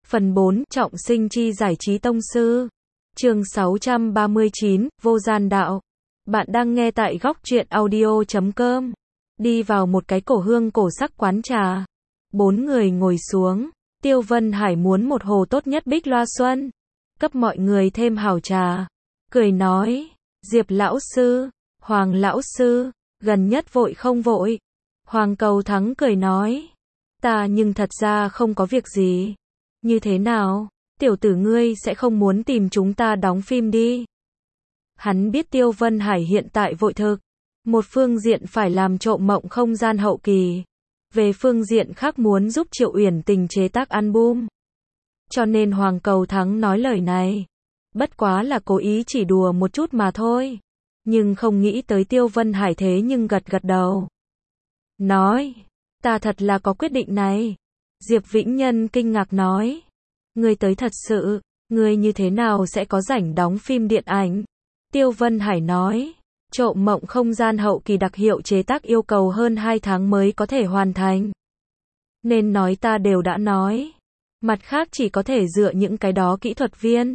Phần 4, trọng sinh chi giải trí tông sư. Chương 639, vô gian đạo. Bạn đang nghe tại góc truyện audio.com. Đi vào một cái cổ hương cổ sắc quán trà. 4 người ngồi xuống. Tiêu Vân Hải muốn một hồ tốt nhất Bích Loa Xuân. Cấp mọi người thêm hào trà. Cười nói, Diệp lão sư, Hoàng lão sư, gần nhất vội không vội? Hoàng Cầu Thắng cười nói, ta nhưng thật ra không có việc gì. Như thế nào, tiểu tử ngươi sẽ không muốn tìm chúng ta đóng phim đi. Hắn biết Tiêu Vân Hải hiện tại vội thực. Một phương diện phải làm trộm mộng không gian hậu kỳ. Về phương diện khác muốn giúp Triệu Uyển Tình chế tác album. Cho nên Hoàng Cầu Thắng nói lời này. Bất quá là cố ý chỉ đùa một chút mà thôi. Nhưng không nghĩ tới Tiêu Vân Hải thế nhưng gật gật đầu. Nói, ta thật là có quyết định này. Diệp Vĩnh Nhân kinh ngạc nói, ngươi tới thật sự, ngươi như thế nào sẽ có rảnh đóng phim điện ảnh? Tiêu Vân Hải nói, trộm mộng không gian hậu kỳ đặc hiệu chế tác yêu cầu hơn 2 tháng mới có thể hoàn thành. Nên nói ta đều đã nói. Mặt khác chỉ có thể dựa những cái đó kỹ thuật viên.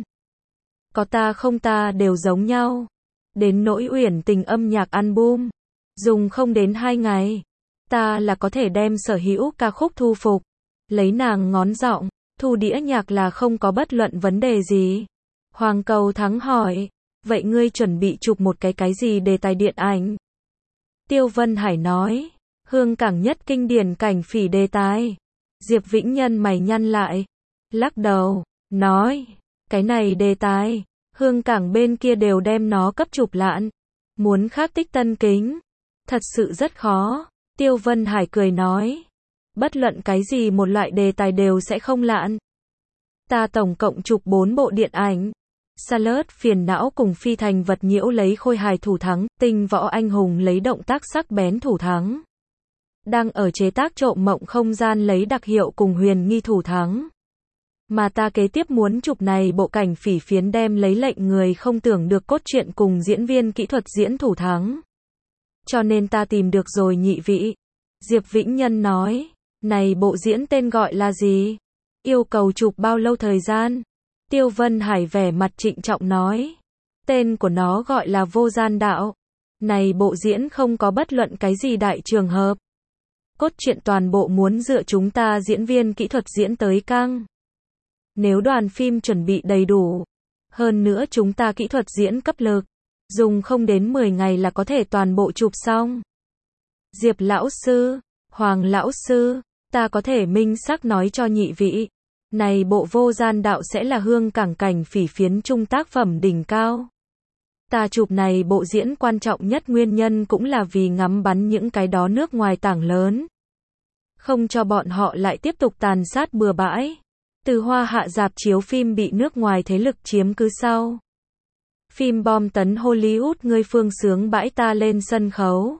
Có ta không ta đều giống nhau. Đến nỗi Uyển Tình âm nhạc album, dùng không đến 2 ngày. Ta là có thể đem sở hữu ca khúc thu phục. Lấy nàng ngón giọng, thu đĩa nhạc là không có bất luận vấn đề gì. Hoàng Cầu Thắng hỏi, vậy ngươi chuẩn bị chụp một cái gì đề tài điện ảnh? Tiêu Vân Hải nói, Hương Cảng nhất kinh điển cảnh phỉ đề tài. Diệp Vĩnh Nhân mày nhăn lại, lắc đầu, nói, cái này đề tài, Hương Cảng bên kia đều đem nó cấp chụp lạn. Muốn khắc tích tân kính, thật sự rất khó. Tiêu Vân Hải cười nói, bất luận cái gì một loại đề tài đều sẽ không lạn. Ta tổng cộng chụp 4 bộ điện ảnh. Salad phiền não cùng phi thành vật nhiễu lấy khôi hài thủ thắng, tinh võ anh hùng lấy động tác sắc bén thủ thắng. Đang ở chế tác trộm mộng không gian lấy đặc hiệu cùng huyền nghi thủ thắng. Mà ta kế tiếp muốn chụp này bộ cảnh phỉ phiến đem lấy lệnh người không tưởng được cốt truyện cùng diễn viên kỹ thuật diễn thủ thắng. Cho nên ta tìm được rồi nhị vị. Diệp Vĩnh Nhân nói, này bộ diễn tên gọi là gì? Yêu cầu chụp bao lâu thời gian? Tiêu Vân Hải vẻ mặt trịnh trọng nói, tên của nó gọi là Vô Gian Đạo. Này bộ diễn không có bất luận cái gì đại trường hợp. Cốt truyện toàn bộ muốn dựa chúng ta diễn viên kỹ thuật diễn tới căng. Nếu đoàn phim chuẩn bị đầy đủ, hơn nữa chúng ta kỹ thuật diễn cấp lực, dùng không đến 10 ngày là có thể toàn bộ chụp xong. Diệp lão sư, Hoàng lão sư, ta có thể minh xác nói cho nhị vị, này bộ Vô Gian Đạo sẽ là Hương Cảng cảnh phỉ phiến trung tác phẩm đỉnh cao. Ta chụp này bộ diễn quan trọng nhất nguyên nhân cũng là vì ngắm bắn những cái đó nước ngoài tảng lớn. Không cho bọn họ lại tiếp tục tàn sát bừa bãi. Từ Hoa Hạ rạp chiếu phim bị nước ngoài thế lực chiếm cứ sau. Phim bom tấn Hollywood ngươi phương sướng bãi ta lên sân khấu.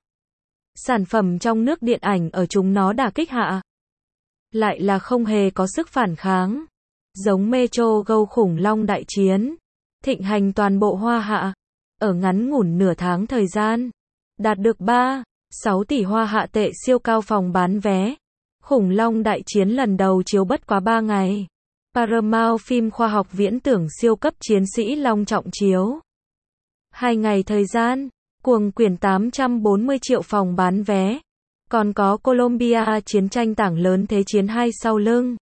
Sản phẩm trong nước điện ảnh ở chúng nó đả kích hạ. Lại là không hề có sức phản kháng. Giống Metro Go khủng long đại chiến. Thịnh hành toàn bộ Hoa Hạ. Ở ngắn ngủn nửa tháng thời gian. Đạt được 3,6 tỷ Hoa Hạ tệ siêu cao phòng bán vé. Khủng long đại chiến lần đầu chiếu bất quá 3 ngày. Paramount phim khoa học viễn tưởng siêu cấp chiến sĩ long trọng chiếu. 2 ngày thời gian, cuồng quyển 840 triệu phòng bán vé. Còn có Colombia chiến tranh tảng lớn thế chiến 2 sau lưng.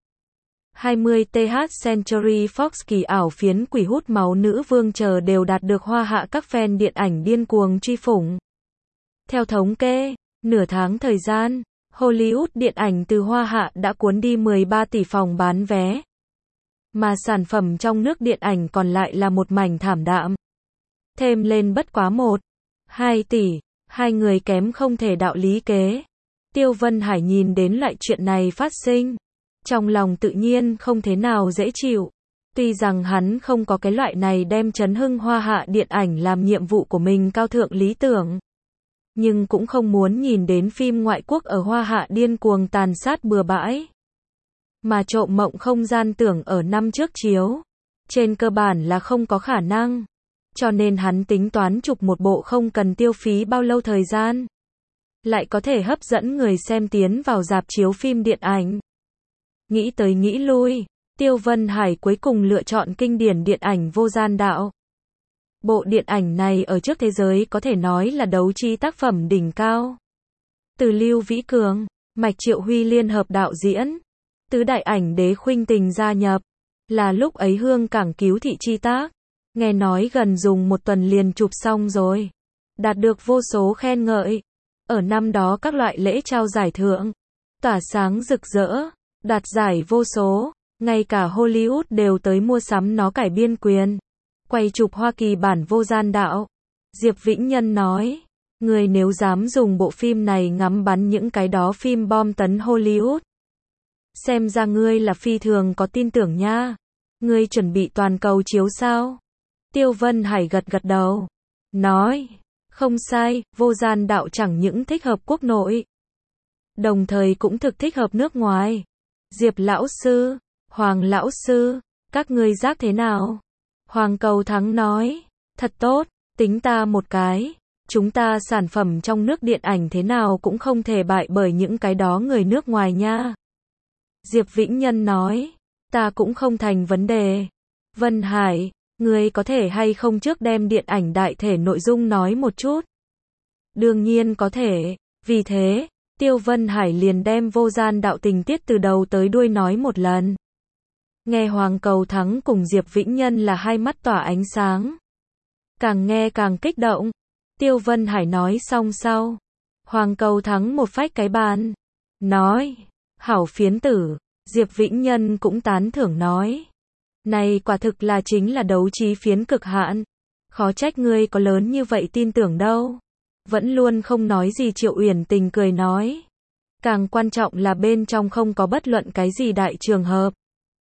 20th Century Fox kỳ ảo phiến quỷ hút máu nữ vương chờ đều đạt được Hoa Hạ các fan điện ảnh điên cuồng truy phủng. Theo thống kê, nửa tháng thời gian, Hollywood điện ảnh từ Hoa Hạ đã cuốn đi 13 tỷ phòng bán vé. Mà sản phẩm trong nước điện ảnh còn lại là một mảnh thảm đạm. Thêm lên bất quá 1,2 tỷ, hai người kém không thể đạo lý kế. Tiêu Vân Hải nhìn đến loại chuyện này phát sinh. Trong lòng tự nhiên không thế nào dễ chịu. Tuy rằng hắn không có cái loại này đem chấn hưng Hoa Hạ điện ảnh làm nhiệm vụ của mình cao thượng lý tưởng. Nhưng cũng không muốn nhìn đến phim ngoại quốc ở Hoa Hạ điên cuồng tàn sát bừa bãi. Mà trộm mộng không gian tưởng ở năm trước chiếu. Trên cơ bản là không có khả năng. Cho nên hắn tính toán chụp một bộ không cần tiêu phí bao lâu thời gian. Lại có thể hấp dẫn người xem tiến vào rạp chiếu phim điện ảnh. Nghĩ tới nghĩ lui, Tiêu Vân Hải cuối cùng lựa chọn kinh điển điện ảnh Vô Gian Đạo. Bộ điện ảnh này ở trước thế giới có thể nói là đấu trí tác phẩm đỉnh cao. Từ Lưu Vĩ Cường, Mạch Triệu Huy liên hợp đạo diễn, tứ đại ảnh đế Khuynh Tình gia nhập, là lúc ấy Hương Cảng Cứu Thị chi tác. Nghe nói gần dùng một tuần liền chụp xong rồi. Đạt được vô số khen ngợi. Ở năm đó các loại lễ trao giải thưởng, tỏa sáng rực rỡ, đạt giải vô số. Ngay cả Hollywood đều tới mua sắm nó cải biên quyền. Quay chụp Hoa Kỳ bản Vô Gian Đạo. Diệp Vĩnh Nhân nói, người nếu dám dùng bộ phim này ngắm bắn những cái đó phim bom tấn Hollywood. Xem ra ngươi là phi thường có tin tưởng nha. Ngươi chuẩn bị toàn cầu chiếu sao? Tiêu Vân Hải gật gật đầu. Nói, không sai, Vô Gian Đạo chẳng những thích hợp quốc nội. Đồng thời cũng thực thích hợp nước ngoài. Diệp lão sư, Hoàng lão sư, các ngươi giác thế nào? Hoàng Cầu Thắng nói, thật tốt, tính ta một cái. Chúng ta sản phẩm trong nước điện ảnh thế nào cũng không thể bại bởi những cái đó người nước ngoài nha. Diệp Vĩnh Nhân nói, ta cũng không thành vấn đề. Vân Hải, ngươi có thể hay không trước đem điện ảnh đại thể nội dung nói một chút? Đương nhiên có thể, vì thế, Tiêu Vân Hải liền đem Vô Gian Đạo tình tiết từ đầu tới đuôi nói một lần. Nghe Hoàng Cầu Thắng cùng Diệp Vĩnh Nhân là hai mắt tỏa ánh sáng. Càng nghe càng kích động. Tiêu Vân Hải nói xong sau. Hoàng Cầu Thắng một phách cái bàn. Nói, hảo phiến tử. Diệp Vĩnh Nhân cũng tán thưởng nói. Này quả thực là chính là đấu trí phiến cực hạn. Khó trách ngươi có lớn như vậy tin tưởng đâu. Vẫn luôn không nói gì Triệu Uyển Tình cười nói. Càng quan trọng là bên trong không có bất luận cái gì đại trường hợp.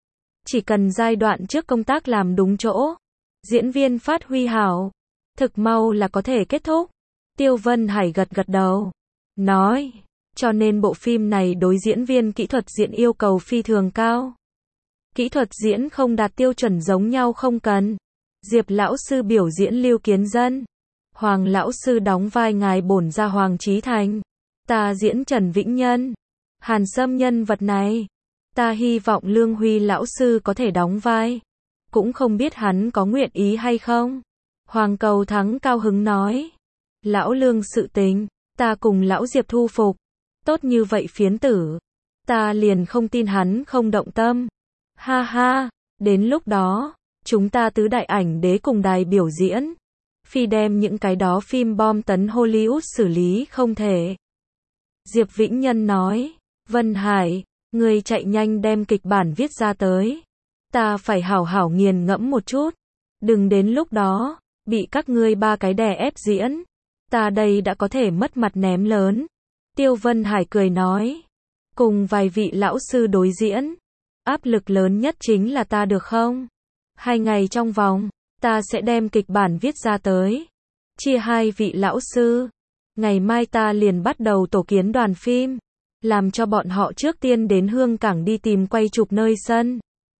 Chỉ cần giai đoạn trước công tác làm đúng chỗ. Diễn viên phát huy hảo. Thực mau là có thể kết thúc. Tiêu Vân Hải gật gật đầu. Nói. Cho nên bộ phim này đối diễn viên kỹ thuật diễn yêu cầu phi thường cao. Kỹ thuật diễn không đạt tiêu chuẩn giống nhau không cần. Diệp lão sư biểu diễn Lưu Kiến Dân. Hoàng lão sư đóng vai ngài bổn gia Hoàng Chí Thành. Ta diễn Trần Vĩnh Nhân. Hàn Sâm nhân vật này. Ta hy vọng Lương Huy lão sư có thể đóng vai. Cũng không biết hắn có nguyện ý hay không. Hoàng Cầu Thắng cao hứng nói. Lão Lương sự tình, ta cùng lão Diệp thu phục. Tốt như vậy phiến tử. Ta liền không tin hắn không động tâm. Ha ha, đến lúc đó, chúng ta tứ đại ảnh đế cùng đài biểu diễn. Phi đem những cái đó phim bom tấn Hollywood xử lý không thể. Diệp Vĩnh Nhân nói. Vân Hải, ngươi chạy nhanh đem kịch bản viết ra tới. Ta phải hảo hảo nghiền ngẫm một chút. Đừng đến lúc đó, bị các ngươi ba cái đè ép diễn. Ta đây đã có thể mất mặt ném lớn. Tiêu Vân Hải cười nói. Cùng vài vị lão sư đối diễn. Áp lực lớn nhất chính là ta được không? 2 ngày trong vòng, ta sẽ đem kịch bản viết ra tới. Chia 2 vị lão sư. Ngày mai ta liền bắt đầu tổ kiến đoàn phim. Làm cho bọn họ trước tiên đến Hương Cảng đi tìm quay chụp nơi sân.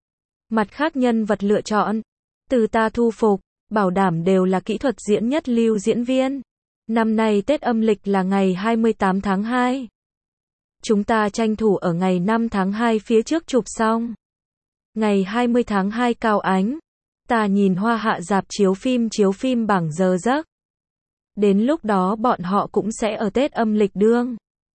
Mặt khác nhân vật lựa chọn. Từ ta thu phục, bảo đảm đều là kỹ thuật diễn nhất lưu diễn viên. Năm nay Tết âm lịch là ngày 28 tháng 2. Chúng ta tranh thủ ở ngày 5 tháng 2 phía trước chụp xong. Ngày 20 tháng 2 Cao Ánh. Ta nhìn Hoa Hạ rạp chiếu phim bảng giờ giấc. Đến lúc đó bọn họ cũng sẽ ở Tết âm lịch đương.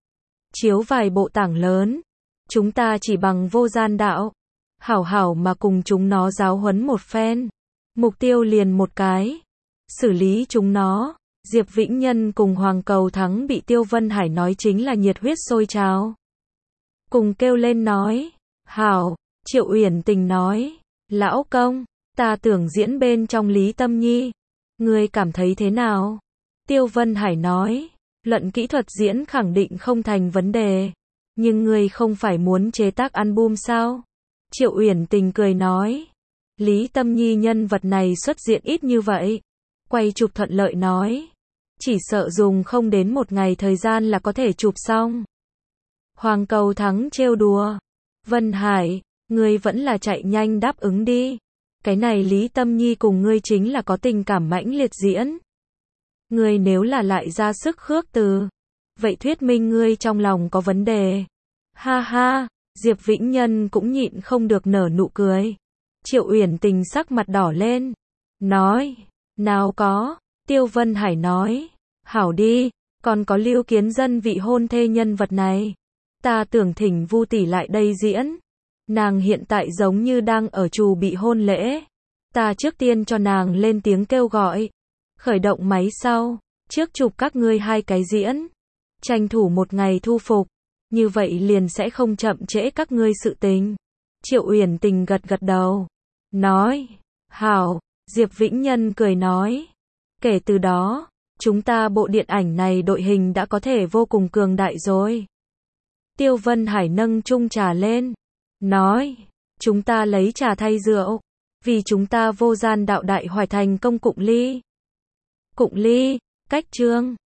Chiếu vài bộ tảng lớn. Chúng ta chỉ bằng Vô Gian Đạo. Hảo hảo mà cùng chúng nó giáo huấn một phen. Mục tiêu liền một cái. Xử lý chúng nó. Diệp Vĩnh Nhân cùng Hoàng Cầu Thắng bị Tiêu Vân Hải nói chính là nhiệt huyết sôi trào. Cùng kêu lên nói. Hảo, Triệu Uyển Tình nói. Lão công, ta tưởng diễn bên trong Lý Tâm Nhi. Ngươi cảm thấy thế nào? Tiêu Vân Hải nói. Luận kỹ thuật diễn khẳng định không thành vấn đề. Nhưng ngươi không phải muốn chế tác album sao? Triệu Uyển Tình cười nói. Lý Tâm Nhi nhân vật này xuất diện ít như vậy. Quay chụp thuận lợi nói. Chỉ sợ dùng không đến 1 ngày thời gian là có thể chụp xong. Hoàng Cầu Thắng trêu đùa. Vân Hải, ngươi vẫn là chạy nhanh đáp ứng đi. Cái này Lý Tâm Nhi cùng ngươi chính là có tình cảm mãnh liệt diễn. Ngươi nếu là lại ra sức khước từ. Vậy thuyết minh ngươi trong lòng có vấn đề. Ha ha, Diệp Vĩnh Nhân cũng nhịn không được nở nụ cười. Triệu Uyển Tình sắc mặt đỏ lên. Nói, nào có, Tiêu Vân Hải nói, hảo đi, còn có Lưu Kiến Dân vị hôn thê nhân vật này. Ta tưởng thỉnh Vu tỷ lại đây diễn. Nàng hiện tại giống như đang ở trù bị hôn lễ. Ta trước tiên cho nàng lên tiếng kêu gọi. Khởi động máy sau, trước chụp các ngươi 2 cái diễn. Tranh thủ một ngày thu phục. Như vậy liền sẽ không chậm trễ các ngươi sự tình. Triệu Uyển Tình gật gật đầu. Nói, hảo, Diệp Vĩnh Nhân cười nói. Kể từ đó, chúng ta bộ điện ảnh này đội hình đã có thể vô cùng cường đại rồi. Tiêu Vân Hải nâng chung trà lên. Nói, chúng ta lấy trà thay rượu. Vì chúng ta vô gian đạo đại hoài thành công cụng ly. Cụng ly, cách chương.